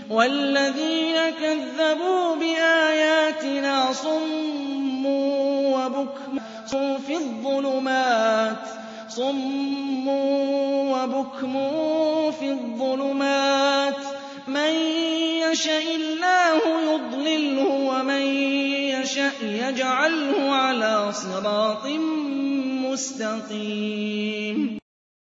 وَالَّذِينَ كَذَّبُوا بِآيَاتِنَا صُمٌّ وَبُكْمٌ فِي الظُّلُمَاتِ ۗ مَن يَشَإِ اللَّهُ يُضْلِلْهُ وَمَن يَشَأْ يَجْعَلْهُ عَلَىٰ صِرَاطٍ مُّسْتَقِيمٍ